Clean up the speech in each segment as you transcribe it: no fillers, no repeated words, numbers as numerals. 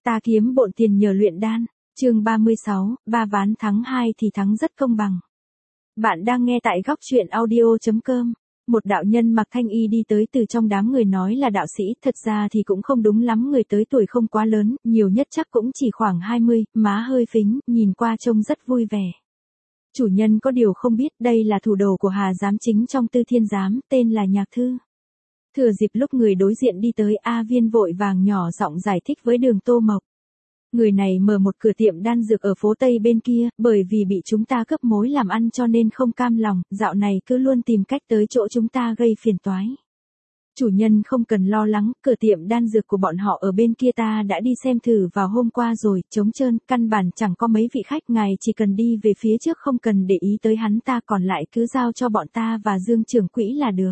Ta kiếm bộn tiền nhờ luyện đan. Chương 36, 3 ván thắng 2 thì thắng rất công bằng. Bạn đang nghe tại góc truyện audio.com. Một đạo nhân mặc thanh y đi tới từ trong đám người nói là đạo sĩ, thật ra thì cũng không đúng lắm, người tới tuổi không quá lớn, nhiều nhất chắc cũng chỉ khoảng 20, má hơi phính, nhìn qua trông rất vui vẻ. Chủ nhân có điều không biết đây là thủ đồ của Hà Giám Chính trong Tư Thiên Giám, tên là Nhạc Thư. Thừa dịp lúc người đối diện đi tới, A Viên vội vàng nhỏ giọng giải thích với Đường Tô Mộc. Người này mở một cửa tiệm đan dược ở phố Tây bên kia, bởi vì bị chúng ta cướp mối làm ăn cho nên không cam lòng, dạo này cứ luôn tìm cách tới chỗ chúng ta gây phiền toái. Chủ nhân không cần lo lắng, cửa tiệm đan dược của bọn họ ở bên kia ta đã đi xem thử vào hôm qua rồi, trống trơn, căn bản chẳng có mấy vị khách, ngài chỉ cần đi về phía trước không cần để ý tới hắn ta, còn lại cứ giao cho bọn ta và Dương trưởng quỹ là được.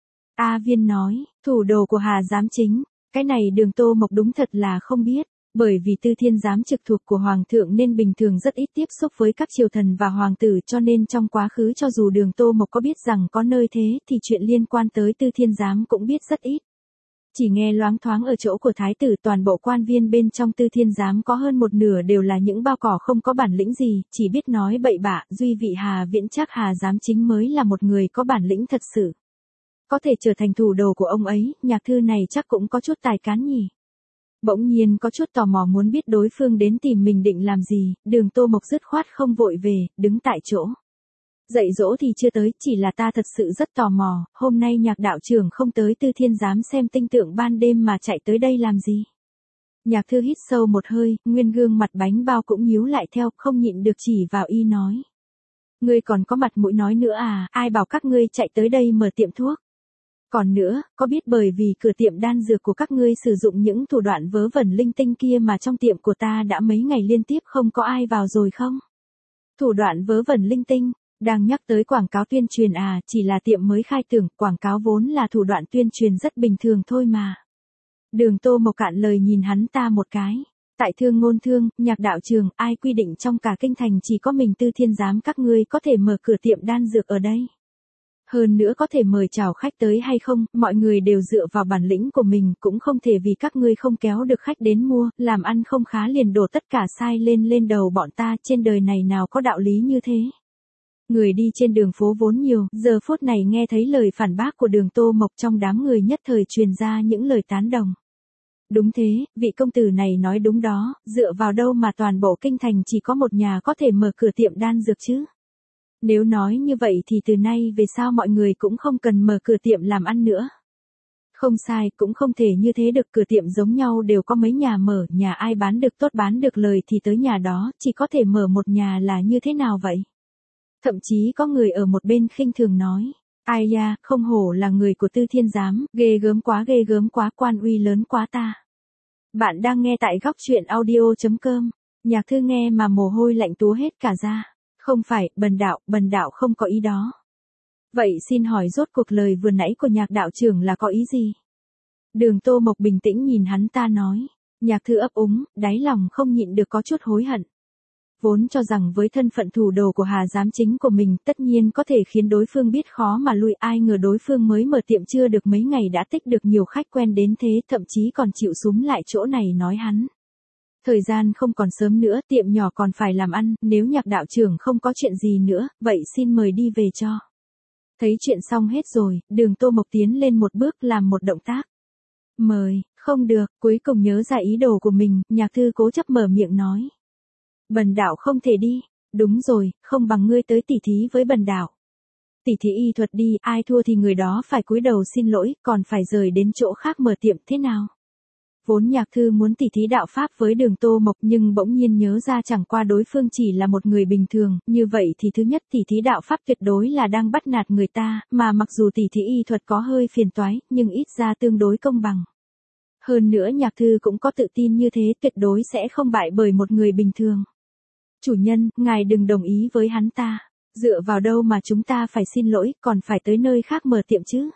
A Viên nói, thủ đồ của Hà Giám Chính, cái này Đường Tô Mộc đúng thật là không biết. Bởi vì Tư Thiên Giám trực thuộc của Hoàng thượng nên bình thường rất ít tiếp xúc với các triều thần và hoàng tử, cho nên trong quá khứ cho dù Đường Tô Mộc có biết rằng có nơi thế thì chuyện liên quan tới Tư Thiên Giám cũng biết rất ít. Chỉ nghe loáng thoáng ở chỗ của thái tử, toàn bộ quan viên bên trong Tư Thiên Giám có hơn một nửa đều là những bao cỏ không có bản lĩnh gì, chỉ biết nói bậy bạ, duy vị Hà Viễn Trác Hà Giám Chính mới là một người có bản lĩnh thật sự. Có thể trở thành thủ đồ của ông ấy, Nhạc Thư này chắc cũng có chút tài cán nhỉ. Bỗng nhiên có chút tò mò muốn biết đối phương đến tìm mình định làm gì, Đường Tô Mộc dứt khoát không vội về, đứng tại chỗ. Dạy dỗ thì chưa tới, chỉ là ta thật sự rất tò mò, hôm nay Nhạc đạo trưởng không tới Tư Thiên Giám xem tinh tượng ban đêm mà chạy tới đây làm gì. Nhạc Thư hít sâu một hơi, nguyên gương mặt bánh bao cũng nhíu lại theo, không nhịn được chỉ vào y nói. Ngươi còn có mặt mũi nói nữa à, ai bảo các ngươi chạy tới đây mở tiệm thuốc. Còn nữa, có biết bởi vì cửa tiệm đan dược của các ngươi sử dụng những thủ đoạn vớ vẩn linh tinh kia mà trong tiệm của ta đã mấy ngày liên tiếp không có ai vào rồi không? Thủ đoạn vớ vẩn linh tinh, đang nhắc tới quảng cáo tuyên truyền à, chỉ là tiệm mới khai tưởng, quảng cáo vốn là thủ đoạn tuyên truyền rất bình thường thôi mà. Đường Tô Mộc cạn lời nhìn hắn ta một cái. Tại Thương Ngôn Thương, Nhạc đạo trường, ai quy định trong cả kinh thành chỉ có mình Tư Thiên Giám các ngươi có thể mở cửa tiệm đan dược ở đây? Hơn nữa có thể mời chào khách tới hay không, mọi người đều dựa vào bản lĩnh của mình, cũng không thể vì các ngươi không kéo được khách đến mua, làm ăn không khá liền đổ tất cả sai lên đầu bọn ta, trên đời này nào có đạo lý như thế. Người đi trên đường phố vốn nhiều, giờ phút này nghe thấy lời phản bác của Đường Tô Mộc trong đám người nhất thời truyền ra những lời tán đồng. Đúng thế, vị công tử này nói đúng đó, dựa vào đâu mà toàn bộ kinh thành chỉ có một nhà có thể mở cửa tiệm đan dược chứ? Nếu nói như vậy thì từ nay về sau mọi người cũng không cần mở cửa tiệm làm ăn nữa. Không sai, cũng không thể như thế được, cửa tiệm giống nhau đều có mấy nhà mở, nhà ai bán được tốt bán được lời thì tới nhà đó, chỉ có thể mở một nhà là như thế nào vậy? Thậm chí có người ở một bên khinh thường nói, ai da, không hổ là người của Tư Thiên Giám, ghê gớm quá, quan uy lớn quá ta. Bạn đang nghe tại góc truyện audio.com, Nhạc Thư nghe mà mồ hôi lạnh túa hết cả da. Không phải, bần đạo không có ý đó. Vậy xin hỏi rốt cuộc lời vừa nãy của Nhạc đạo trưởng là có ý gì? Đường Tô Mộc bình tĩnh nhìn hắn ta nói. Nhạc Thư ấp úng, đáy lòng không nhịn được có chút hối hận. Vốn cho rằng với thân phận thủ đồ của Hà Giám Chính của mình tất nhiên có thể khiến đối phương biết khó mà lui, ai ngờ đối phương mới mở tiệm chưa được mấy ngày đã tích được nhiều khách quen đến thế, thậm chí còn chịu súm lại chỗ này nói hắn. Thời gian không còn sớm nữa, tiệm nhỏ còn phải làm ăn, nếu Nhạc đạo trưởng không có chuyện gì nữa, vậy xin mời đi về cho. Thấy chuyện xong hết rồi, Đường Tô Mộc tiến lên một bước làm một động tác. Mời, không được, cuối cùng nhớ ra ý đồ của mình, Nhạc Thư cố chấp mở miệng nói. Bần đạo không thể đi, đúng rồi, không bằng ngươi tới tỉ thí với bần đạo. Tỉ thí y thuật đi, ai thua thì người đó phải cúi đầu xin lỗi, còn phải rời đến chỗ khác mở tiệm thế nào? Vốn Nhạc Thư muốn tỉ thí đạo pháp với Đường Tô Mộc nhưng bỗng nhiên nhớ ra chẳng qua đối phương chỉ là một người bình thường, như vậy thì thứ nhất tỉ thí đạo pháp tuyệt đối là đang bắt nạt người ta, mà mặc dù tỉ thí y thuật có hơi phiền toái, nhưng ít ra tương đối công bằng. Hơn nữa Nhạc Thư cũng có tự tin như thế, tuyệt đối sẽ không bại bởi một người bình thường. Chủ nhân, ngài đừng đồng ý với hắn ta, dựa vào đâu mà chúng ta phải xin lỗi, còn phải tới nơi khác mở tiệm chứ?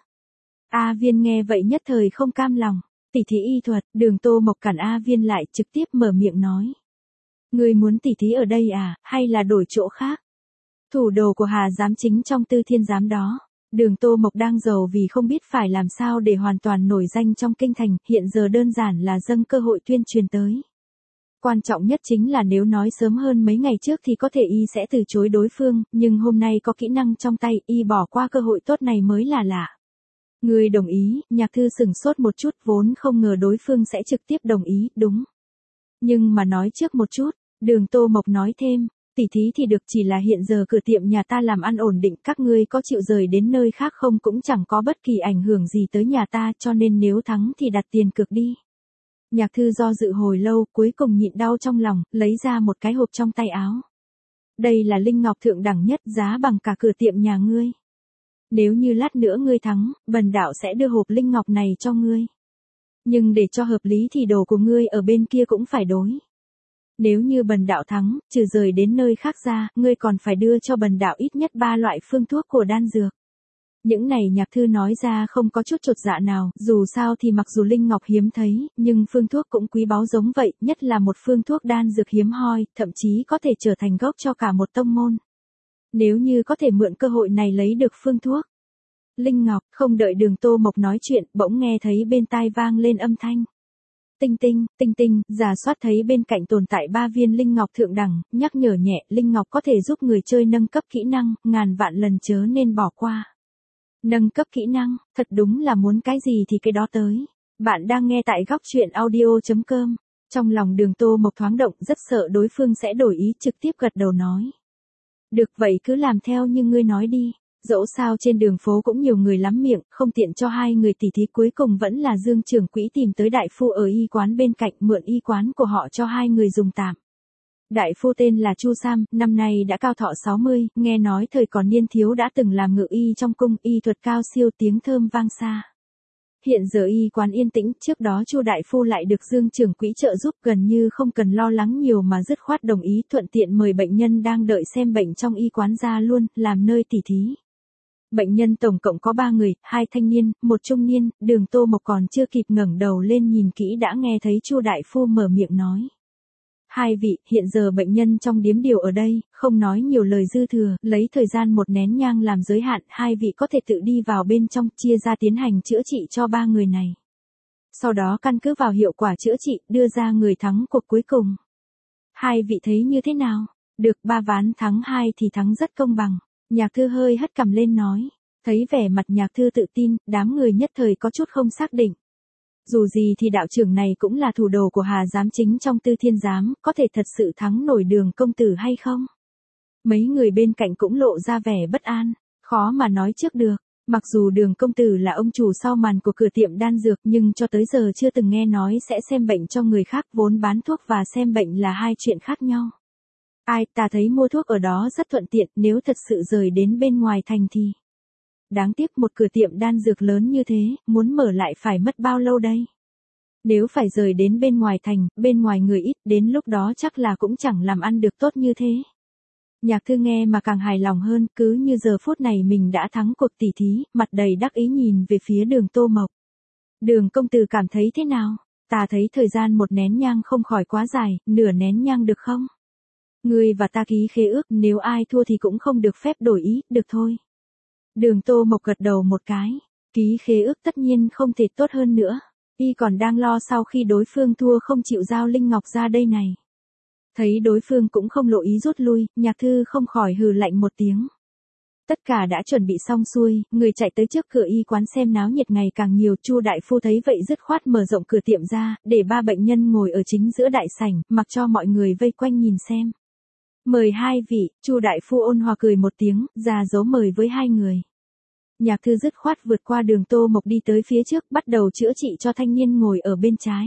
A Viên nghe vậy nhất thời không cam lòng. Tỉ thí y thuật, Đường Tô Mộc cản A Viên lại, trực tiếp mở miệng nói. Ngươi muốn tỉ thí ở đây à, hay là đổi chỗ khác? Thủ đồ của Hà Giám Chính trong Tư Thiên Giám đó. Đường Tô Mộc đang giàu vì không biết phải làm sao để hoàn toàn nổi danh trong kinh thành, hiện giờ đơn giản là dâng cơ hội tuyên truyền tới. Quan trọng nhất chính là nếu nói sớm hơn mấy ngày trước thì có thể y sẽ từ chối đối phương, nhưng hôm nay có kỹ năng trong tay, y bỏ qua cơ hội tốt này mới là lạ. Ngươi đồng ý, Nhạc Thư sửng sốt một chút, vốn không ngờ đối phương sẽ trực tiếp đồng ý, đúng. Nhưng mà nói trước một chút, Đường Tô Mộc nói thêm, tỉ thí thì được, chỉ là hiện giờ cửa tiệm nhà ta làm ăn ổn định, các ngươi có chịu rời đến nơi khác không cũng chẳng có bất kỳ ảnh hưởng gì tới nhà ta, cho nên nếu thắng thì đặt tiền cược đi. Nhạc Thư do dự hồi lâu, cuối cùng nhịn đau trong lòng, lấy ra một cái hộp trong tay áo. Đây là linh ngọc thượng đẳng nhất, giá bằng cả cửa tiệm nhà ngươi. Nếu như lát nữa ngươi thắng, bần đạo sẽ đưa hộp linh ngọc này cho ngươi. Nhưng để cho hợp lý thì đồ của ngươi ở bên kia cũng phải đối. Nếu như bần đạo thắng, trừ rời đến nơi khác ra, ngươi còn phải đưa cho bần đạo ít nhất 3 loại phương thuốc của đan dược. Những này Nhạc Thư nói ra không có chút chột dạ nào, dù sao thì mặc dù linh ngọc hiếm thấy, nhưng phương thuốc cũng quý báu giống vậy, nhất là một phương thuốc đan dược hiếm hoi, thậm chí có thể trở thành gốc cho cả một tông môn. Nếu như có thể mượn cơ hội này lấy được phương thuốc. Linh ngọc, không đợi Đường Tô Mộc nói chuyện, bỗng nghe thấy bên tai vang lên âm thanh. Tinh tinh, tinh tinh, giả soát thấy bên cạnh tồn tại 3 viên linh ngọc thượng đẳng, nhắc nhở nhẹ, linh ngọc có thể giúp người chơi nâng cấp kỹ năng, ngàn vạn lần chớ nên bỏ qua. Nâng cấp kỹ năng, thật đúng là muốn cái gì thì cái đó tới. Bạn đang nghe tại góc truyện audio.com. Trong lòng Đường Tô Mộc thoáng động, rất sợ đối phương sẽ đổi ý, trực tiếp gật đầu nói. Được vậy cứ làm theo như ngươi nói đi. Dẫu sao trên đường phố cũng nhiều người lắm miệng, không tiện cho hai người tỉ thí, cuối cùng vẫn là Dương trưởng quỹ tìm tới đại phu ở y quán bên cạnh, mượn y quán của họ cho hai người dùng tạm. Đại phu tên là Chu Sam, năm nay đã cao thọ 60, nghe nói thời còn niên thiếu đã từng làm ngự y trong cung, y thuật cao siêu, tiếng thơm vang xa. Hiện giờ y quán yên tĩnh, trước đó Chu đại phu lại được Dương trưởng quỹ trợ giúp, gần như không cần lo lắng nhiều mà dứt khoát đồng ý, thuận tiện mời bệnh nhân đang đợi xem bệnh trong y quán ra luôn, làm nơi tỉ thí. Bệnh nhân tổng cộng có 3 người, 2 thanh niên, 1 trung niên, Đường Tô Mộc còn chưa kịp ngẩng đầu lên nhìn kỹ đã nghe thấy Chu đại phu mở miệng nói. Hai vị, hiện giờ bệnh nhân trong điếm điều ở đây, không nói nhiều lời dư thừa, lấy thời gian 1 nén nhang làm giới hạn, hai vị có thể tự đi vào bên trong, chia ra tiến hành chữa trị cho 3 người này. Sau đó căn cứ vào hiệu quả chữa trị, đưa ra người thắng cuộc cuối cùng. Hai vị thấy như thế nào? Được 3 ván thắng 2 thì thắng rất công bằng. Nhạc Thư hơi hất cằm lên nói. Thấy vẻ mặt Nhạc Thư tự tin, đám người nhất thời có chút không xác định. Dù gì thì đạo trưởng này cũng là thủ đồ của Hà giám chính trong Tư Thiên giám, có thể thật sự thắng nổi Đường công tử hay không? Mấy người bên cạnh cũng lộ ra vẻ bất an, khó mà nói trước được. Mặc dù Đường công tử là ông chủ sau màn của cửa tiệm đan dược, nhưng cho tới giờ chưa từng nghe nói sẽ xem bệnh cho người khác, vốn bán thuốc và xem bệnh là hai chuyện khác nhau. Ai, ta thấy mua thuốc ở đó rất thuận tiện, nếu thật sự rời đến bên ngoài thành thì. Đáng tiếc một cửa tiệm đan dược lớn như thế, muốn mở lại phải mất bao lâu đây? Nếu phải rời đến bên ngoài thành, bên ngoài người ít, đến lúc đó chắc là cũng chẳng làm ăn được tốt như thế. Nhạc Thư nghe mà càng hài lòng hơn, cứ như giờ phút này mình đã thắng cuộc tỉ thí, mặt đầy đắc ý nhìn về phía Đường Tô Mộc. Đường công tử cảm thấy thế nào? Ta thấy thời gian 1 nén nhang không khỏi quá dài, nửa nén nhang được không? Ngươi và ta ký khế ước, nếu ai thua thì cũng không được phép đổi ý, được thôi. Đường Tô Mộc gật đầu một cái. Ký khế ước tất nhiên không thể tốt hơn nữa. Y còn đang lo sau khi đối phương thua không chịu giao linh ngọc ra đây này. Thấy đối phương cũng không lộ ý rút lui, Nhạc Thư không khỏi hừ lạnh một tiếng. Tất cả đã chuẩn bị xong xuôi, người chạy tới trước cửa y quán xem náo nhiệt ngày càng nhiều. Chu đại phu thấy vậy dứt khoát mở rộng cửa tiệm ra, để 3 bệnh nhân ngồi ở chính giữa đại sảnh, mặc cho mọi người vây quanh nhìn xem. Mời hai vị, Chu đại phu ôn hòa cười một tiếng, ra dấu mời với hai người. Nhạc Thư dứt khoát vượt qua Đường Tô Mộc đi tới phía trước, bắt đầu chữa trị cho thanh niên ngồi ở bên trái.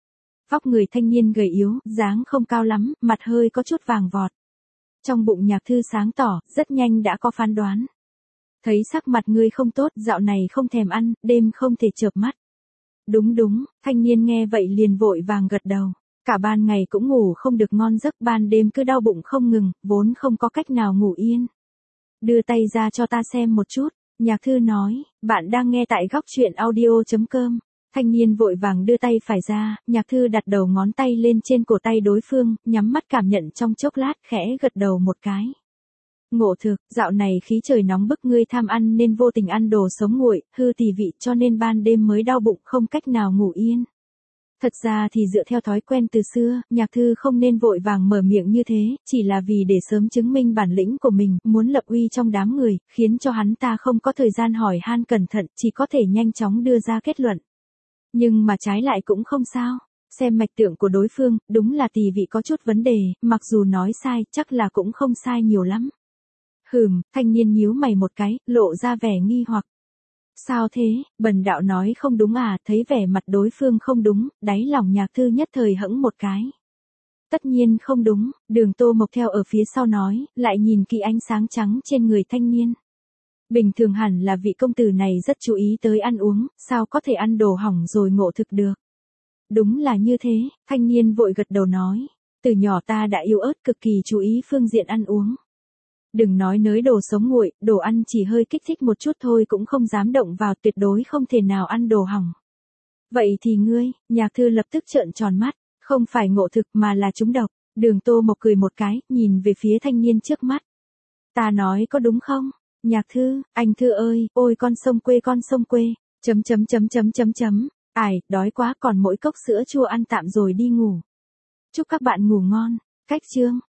Vóc người thanh niên gầy yếu, dáng không cao lắm, mặt hơi có chút vàng vọt. Trong bụng Nhạc Thư sáng tỏ, rất nhanh đã có phán đoán. Thấy sắc mặt ngươi không tốt, dạo này không thèm ăn, đêm không thể chợp mắt. Đúng đúng, thanh niên nghe vậy liền vội vàng gật đầu. Cả ban ngày cũng ngủ không được ngon giấc, ban đêm cứ đau bụng không ngừng, vốn không có cách nào ngủ yên. Đưa tay ra cho ta xem một chút, Nhạc Thư nói, bạn đang nghe tại góc truyện audio.com. Thanh niên vội vàng đưa tay phải ra, Nhạc Thư đặt đầu ngón tay lên trên cổ tay đối phương, nhắm mắt cảm nhận trong chốc lát, khẽ gật đầu một cái. Ngộ thực, dạo này khí trời nóng bức, ngươi tham ăn nên vô tình ăn đồ sống nguội, hư tỳ vị cho nên ban đêm mới đau bụng không cách nào ngủ yên. Thật ra thì dựa theo thói quen từ xưa, Nhạc Thư không nên vội vàng mở miệng như thế, chỉ là vì để sớm chứng minh bản lĩnh của mình, muốn lập uy trong đám người, khiến cho hắn ta không có thời gian hỏi han cẩn thận, chỉ có thể nhanh chóng đưa ra kết luận. Nhưng mà trái lại cũng không sao. Xem mạch tượng của đối phương, đúng là tỳ vị có chút vấn đề, mặc dù nói sai, chắc là cũng không sai nhiều lắm. Thanh niên nhíu mày một cái, lộ ra vẻ nghi hoặc. Sao thế, bần đạo nói không đúng à, thấy vẻ mặt đối phương không đúng, đáy lòng Nhạc Thư nhất thời hững một cái. Tất nhiên không đúng, Đường Tô Mộc theo ở phía sau nói, lại nhìn kỹ ánh sáng trắng trên người thanh niên. Bình thường hẳn là vị công tử này rất chú ý tới ăn uống, sao có thể ăn đồ hỏng rồi ngộ thực được. Đúng là như thế, thanh niên vội gật đầu nói. Từ nhỏ ta đã yếu ớt cực kỳ chú ý phương diện ăn uống. Đừng nói nới đồ sống nguội, đồ ăn chỉ hơi kích thích một chút thôi cũng không dám động vào, tuyệt đối không thể nào ăn đồ hỏng. Vậy thì ngươi, Nhạc Thư lập tức trợn tròn mắt, không phải ngộ thực mà là trúng độc. Đường Tô Mộc cười một cái, nhìn về phía thanh niên trước mắt. Ta nói có đúng không? Nhạc Thư, anh Thư ơi, ôi con sông quê. Ai, đói quá, còn mỗi cốc sữa chua ăn tạm rồi đi ngủ. Chúc các bạn ngủ ngon. Cách chương